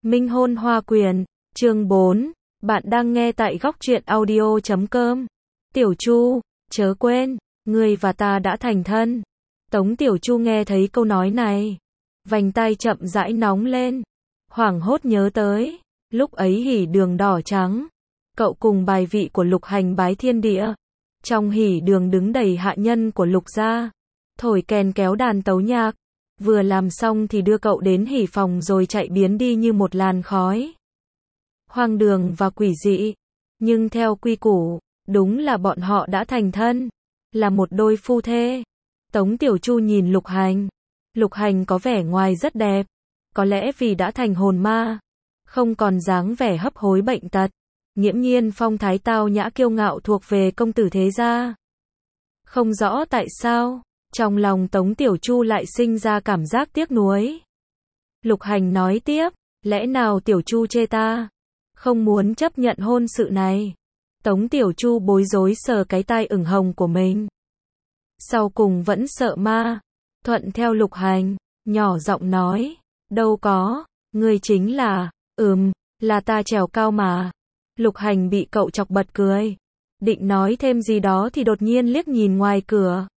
Minh hôn hoa quyền, chương 4, bạn đang nghe tại góc truyện audio.com. Tiểu Chu, chớ quên, ngươi và ta đã thành thân. Tống Tiểu Chu nghe thấy câu nói này, vành tai chậm rãi nóng lên, hoảng hốt nhớ tới, lúc ấy hỉ đường đỏ trắng, cậu cùng bài vị của Lục Hành bái thiên địa. Trong hỉ đường đứng đầy hạ nhân của Lục gia, thổi kèn kéo đàn tấu nhạc. Vừa làm xong thì đưa cậu đến hỉ phòng rồi chạy biến đi như một làn khói. Hoang đường và quỷ dị, nhưng theo quy củ, đúng là bọn họ đã thành thân, là một đôi phu thê. Tống Tiểu Chu nhìn Lục Hành. Lục Hành có vẻ ngoài rất đẹp, có lẽ vì đã thành hồn ma, không còn dáng vẻ hấp hối bệnh tật, nghiễm nhiên phong thái tao nhã kiêu ngạo thuộc về công tử thế gia. Không rõ tại sao, trong lòng Tống Tiểu Chu lại sinh ra cảm giác tiếc nuối. Lục Hành nói tiếp, lẽ nào Tiểu Chu chê ta không muốn chấp nhận hôn sự này? Tống Tiểu Chu bối rối sờ cái tai ửng hồng của mình. Sau cùng vẫn sợ ma, thuận theo Lục Hành, nhỏ giọng nói, đâu có, ngươi chính là, là ta trèo cao mà. Lục Hành bị cậu chọc bật cười, định nói thêm gì đó thì đột nhiên liếc nhìn ngoài cửa.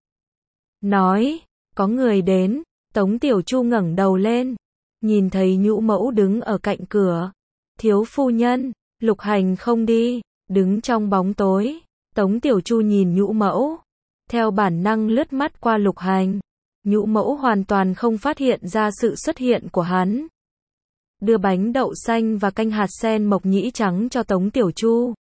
Nói, có người đến. Tống Tiểu Chu ngẩng đầu lên, nhìn thấy Nhũ Mẫu đứng ở cạnh cửa. Thiếu phu nhân. Lục Hành không đi, đứng trong bóng tối. Tống Tiểu Chu nhìn Nhũ Mẫu, theo bản năng lướt mắt qua Lục Hành. Nhũ Mẫu hoàn toàn không phát hiện ra sự xuất hiện của hắn. Đưa bánh đậu xanh và canh hạt sen mộc nhĩ trắng cho Tống Tiểu Chu.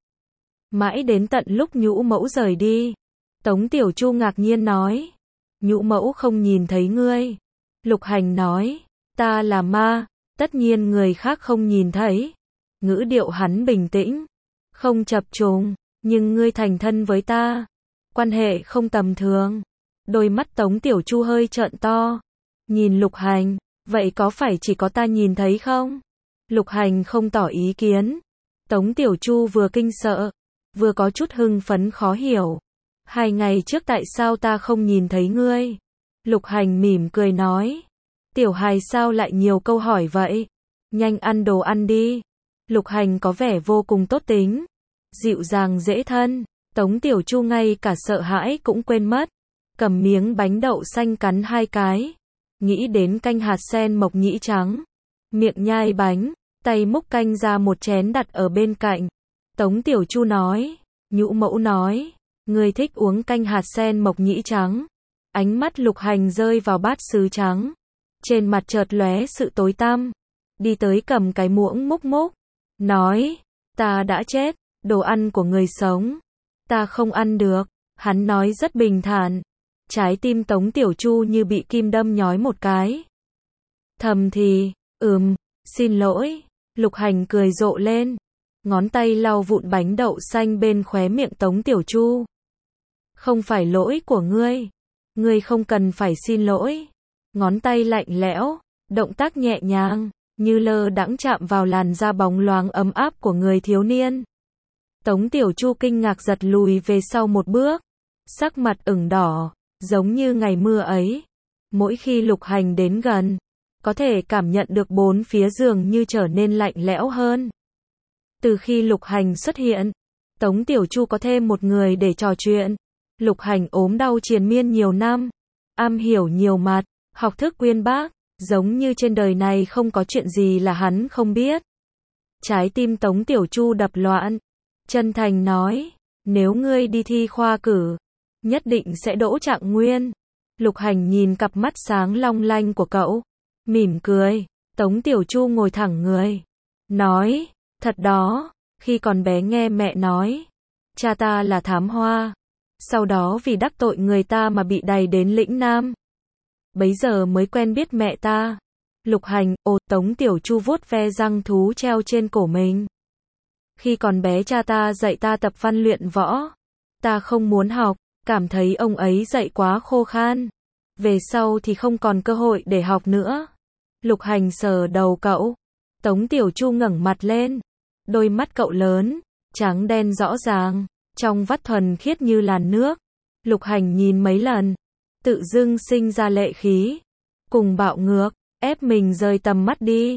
Mãi đến tận lúc Nhũ Mẫu rời đi, Tống Tiểu Chu ngạc nhiên nói, Nhũ Mẫu không nhìn thấy ngươi. Lục Hành nói, ta là ma, tất nhiên người khác không nhìn thấy. Ngữ điệu hắn bình tĩnh, không chập trùng, nhưng ngươi thành thân với ta, quan hệ không tầm thường. Đôi mắt Tống Tiểu Chu hơi trợn to, nhìn Lục Hành, vậy có phải chỉ có ta nhìn thấy không? Lục Hành không tỏ ý kiến. Tống Tiểu Chu vừa kinh sợ, vừa có chút hưng phấn khó hiểu. 2 ngày trước tại sao ta không nhìn thấy ngươi? Lục Hành mỉm cười nói, tiểu hài sao lại nhiều câu hỏi vậy? Nhanh ăn đồ ăn đi. Lục Hành có vẻ vô cùng tốt tính, dịu dàng dễ thân. Tống Tiểu Chu ngay cả sợ hãi cũng quên mất, cầm miếng bánh đậu xanh cắn 2 cái, nghĩ đến canh hạt sen mộc nhĩ trắng, miệng nhai bánh, tay múc canh ra một chén đặt ở bên cạnh. Tống Tiểu Chu nói, Nhũ Mẫu nói, ngươi thích uống canh hạt sen mộc nhĩ trắng. Ánh mắt Lục Hành rơi vào bát sứ trắng, trên mặt chợt lóe sự tối tăm, đi tới cầm cái muỗng múc múc, nói, ta đã chết, đồ ăn của người sống, ta không ăn được. Hắn nói rất bình thản, trái tim Tống Tiểu Chu như bị kim đâm nhói một cái. Thầm thì, xin lỗi. Lục Hành cười rộ lên, ngón tay lau vụn bánh đậu xanh bên khóe miệng Tống Tiểu Chu. Không phải lỗi của ngươi, ngươi không cần phải xin lỗi. Ngón tay lạnh lẽo, động tác nhẹ nhàng, như lơ đãng chạm vào làn da bóng loáng ấm áp của người thiếu niên. Tống Tiểu Chu kinh ngạc giật lùi về sau một bước, sắc mặt ửng đỏ, giống như ngày mưa ấy. Mỗi khi Lục Hành đến gần, có thể cảm nhận được bốn phía giường như trở nên lạnh lẽo hơn. Từ khi Lục Hành xuất hiện, Tống Tiểu Chu có thêm một người để trò chuyện. Lục Hành ốm đau triền miên nhiều năm, am hiểu nhiều mặt, học thức uyên bác, giống như trên đời này không có chuyện gì là hắn không biết. Trái tim Tống Tiểu Chu đập loạn, chân thành nói, nếu ngươi đi thi khoa cử, nhất định sẽ đỗ trạng nguyên. Lục Hành nhìn cặp mắt sáng long lanh của cậu, mỉm cười. Tống Tiểu Chu ngồi thẳng người, nói, thật đó, khi còn bé nghe mẹ nói, cha ta là thám hoa, sau đó vì đắc tội người ta mà bị đày đến lĩnh Nam. Bấy giờ mới quen biết mẹ ta. Lục Hành, Tống Tiểu Chu vuốt ve răng thú treo trên cổ mình. Khi còn bé cha ta dạy ta tập văn luyện võ. Ta không muốn học, cảm thấy ông ấy dạy quá khô khan. Về sau thì không còn cơ hội để học nữa. Lục Hành sờ đầu cậu. Tống Tiểu Chu ngẩng mặt lên. Đôi mắt cậu lớn, trắng đen rõ ràng, trong vắt thuần khiết như làn nước. Lục Hành nhìn mấy lần, tự dưng sinh ra lệ khí, cùng bạo ngược, ép mình rời tầm mắt đi.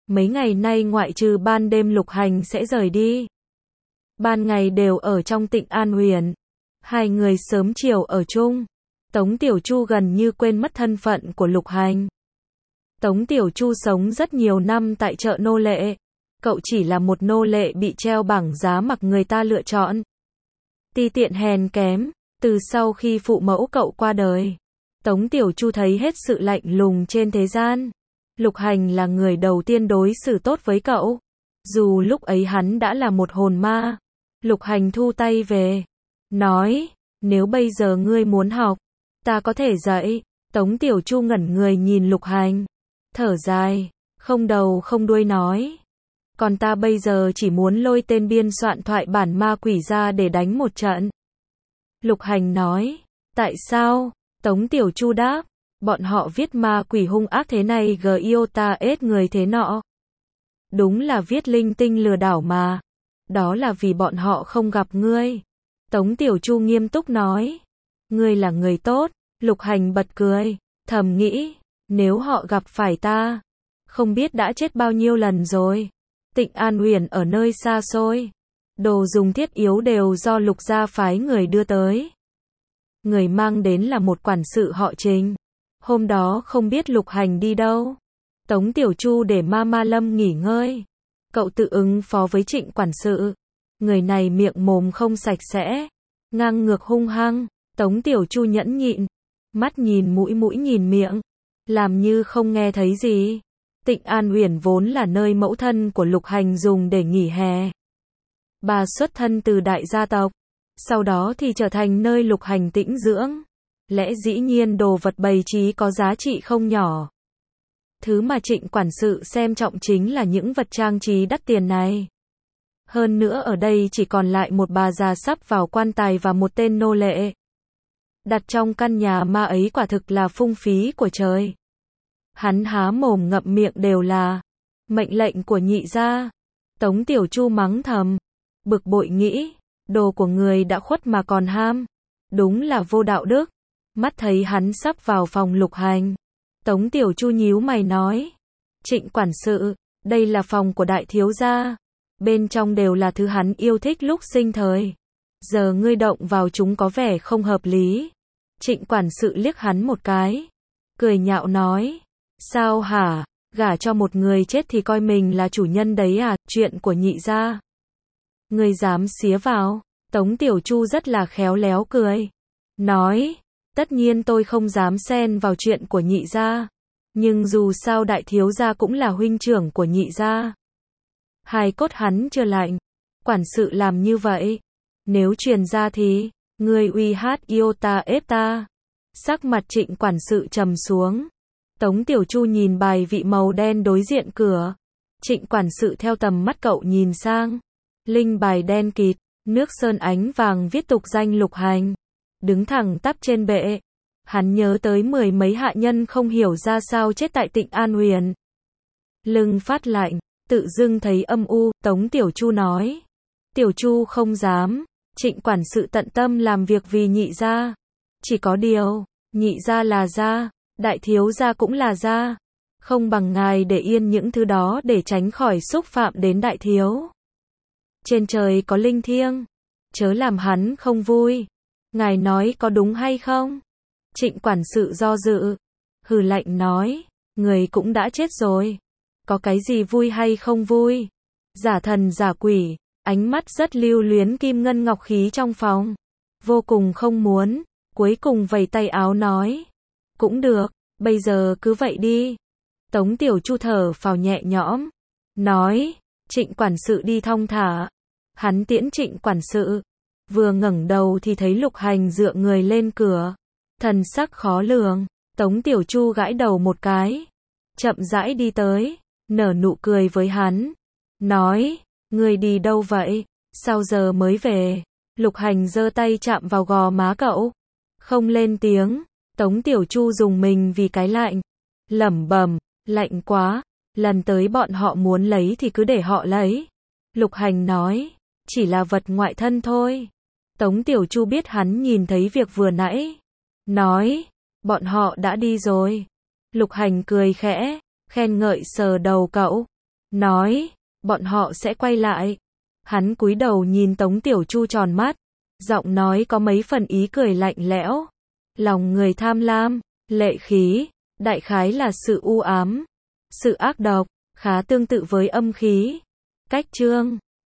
Mấy ngày nay ngoại trừ ban đêm Lục Hành sẽ rời đi. Ban ngày đều ở trong Tịnh An Huyền. Hai người sớm chiều ở chung. Tống Tiểu Chu gần như quên mất thân phận của Lục Hành. Tống Tiểu Chu sống rất nhiều năm tại chợ nô lệ. Cậu chỉ là một nô lệ bị treo bảng giá mặc người ta lựa chọn. Ti tiện hèn kém. Từ sau khi phụ mẫu cậu qua đời, Tống Tiểu Chu thấy hết sự lạnh lùng trên thế gian. Lục Hành là người đầu tiên đối xử tốt với cậu. Dù lúc ấy hắn đã là một hồn ma. Lục Hành thu tay về. Nói, nếu bây giờ ngươi muốn học, ta có thể dạy. Tống Tiểu Chu ngẩn người nhìn Lục Hành. Thở dài, không đầu không đuôi nói. Còn ta bây giờ chỉ muốn lôi tên biên soạn thoại bản ma quỷ ra để đánh một trận. Lục Hành nói, tại sao? Tống Tiểu Chu đáp, bọn họ viết ma quỷ hung ác thế này giota ết người thế nọ. Đúng là viết linh tinh lừa đảo mà. Đó là vì bọn họ không gặp ngươi. Tống Tiểu Chu nghiêm túc nói, ngươi là người tốt. Lục Hành bật cười, thầm nghĩ, nếu họ gặp phải ta, không biết đã chết bao nhiêu lần rồi. Tịnh An Huyền ở nơi xa xôi. Đồ dùng thiết yếu đều do Lục gia phái người đưa tới. Người mang đến là một quản sự họ Trình. Hôm đó không biết Lục Hành đi đâu. Tống Tiểu Chu để Mama Lâm nghỉ ngơi. Cậu tự ứng phó với Trịnh quản sự. Người này miệng mồm không sạch sẽ, ngang ngược hung hăng. Tống Tiểu Chu nhẫn nhịn, mắt nhìn mũi mũi nhìn miệng, làm như không nghe thấy gì. Tịnh An Huyền vốn là nơi mẫu thân của Lục Hành dùng để nghỉ hè. Bà xuất thân từ đại gia tộc, sau đó thì trở thành nơi Lục Hành tĩnh dưỡng. Lẽ dĩ nhiên đồ vật bày trí có giá trị không nhỏ. Thứ mà Trịnh quản sự xem trọng chính là những vật trang trí đắt tiền này. Hơn nữa ở đây chỉ còn lại một bà già sắp vào quan tài và một tên nô lệ. Đặt trong căn nhà ma ấy quả thực là phung phí của trời. Hắn há mồm ngậm miệng đều là mệnh lệnh của nhị gia. Tống Tiểu Chu mắng thầm, bực bội nghĩ, đồ của người đã khuất mà còn ham. Đúng là vô đạo đức. Mắt thấy hắn sắp vào phòng Lục Hành. Tống Tiểu Chu nhíu mày nói, Trịnh quản sự, đây là phòng của đại thiếu gia. Bên trong đều là thứ hắn yêu thích lúc sinh thời. Giờ ngươi động vào chúng có vẻ không hợp lý. Trịnh quản sự liếc hắn một cái, cười nhạo nói, sao hả, gả cho một người chết thì coi mình là chủ nhân đấy à, chuyện của nhị gia. Ngươi dám xía vào? Tống Tiểu Chu rất là khéo léo cười, nói, tất nhiên tôi không dám xen vào chuyện của nhị gia, nhưng dù sao đại thiếu gia cũng là huynh trưởng của nhị gia. Hài cốt hắn chưa lạnh, quản sự làm như vậy, nếu truyền ra thì, ngươi uy hát yêu ta ép ta. Sắc mặt Trịnh quản sự trầm xuống. Tống Tiểu Chu nhìn bài vị màu đen đối diện cửa. Trịnh quản sự theo tầm mắt cậu nhìn sang. Linh bài đen kịt, nước sơn ánh vàng viết tục danh Lục Hành. Đứng thẳng tắp trên bệ. Hắn nhớ tới mười mấy hạ nhân không hiểu ra sao chết tại Tịnh An Huyền. Lưng phát lạnh, tự dưng thấy âm u. Tống Tiểu Chu nói, Tiểu Chu không dám. Trịnh quản sự tận tâm làm việc vì nhị gia. Chỉ có điều, nhị gia là gia, đại thiếu gia cũng là gia. Không bằng ngài để yên những thứ đó để tránh khỏi xúc phạm đến đại thiếu. Trên trời có linh thiêng, chớ làm hắn không vui. Ngài nói có đúng hay không? Trịnh quản sự do dự, hừ lạnh nói, người cũng đã chết rồi. Có cái gì vui hay không vui? Giả thần giả quỷ. Ánh mắt rất lưu luyến kim ngân ngọc khí trong phòng. Vô cùng không muốn. Cuối cùng vẩy tay áo nói, cũng được, bây giờ cứ vậy đi. Tống Tiểu Chu thở phào nhẹ nhõm, nói, Trịnh quản sự đi thong thả. Hắn tiễn Trịnh quản sự, vừa ngẩng đầu thì thấy Lục Hành dựa người lên cửa, thần sắc khó lường. Tống Tiểu Chu gãi đầu một cái, chậm rãi đi tới, nở nụ cười với hắn, nói, ngươi đi đâu vậy, sao giờ mới về? Lục Hành giơ tay chạm vào gò má cậu, không lên tiếng. Tống Tiểu Chu dùng mình vì cái lạnh, lẩm bẩm, lạnh quá, lần tới bọn họ muốn lấy thì cứ để họ lấy. Lục Hành nói, chỉ là vật ngoại thân thôi. Tống Tiểu Chu biết hắn nhìn thấy việc vừa nãy, nói, bọn họ đã đi rồi. Lục Hành cười khẽ, khen ngợi sờ đầu cậu, nói, bọn họ sẽ quay lại. Hắn cúi đầu nhìn Tống Tiểu Chu tròn mắt, giọng nói có mấy phần ý cười lạnh lẽo. Lòng người tham lam, lệ khí, đại khái là sự u ám, sự ác độc, khá tương tự với âm khí. Cách chương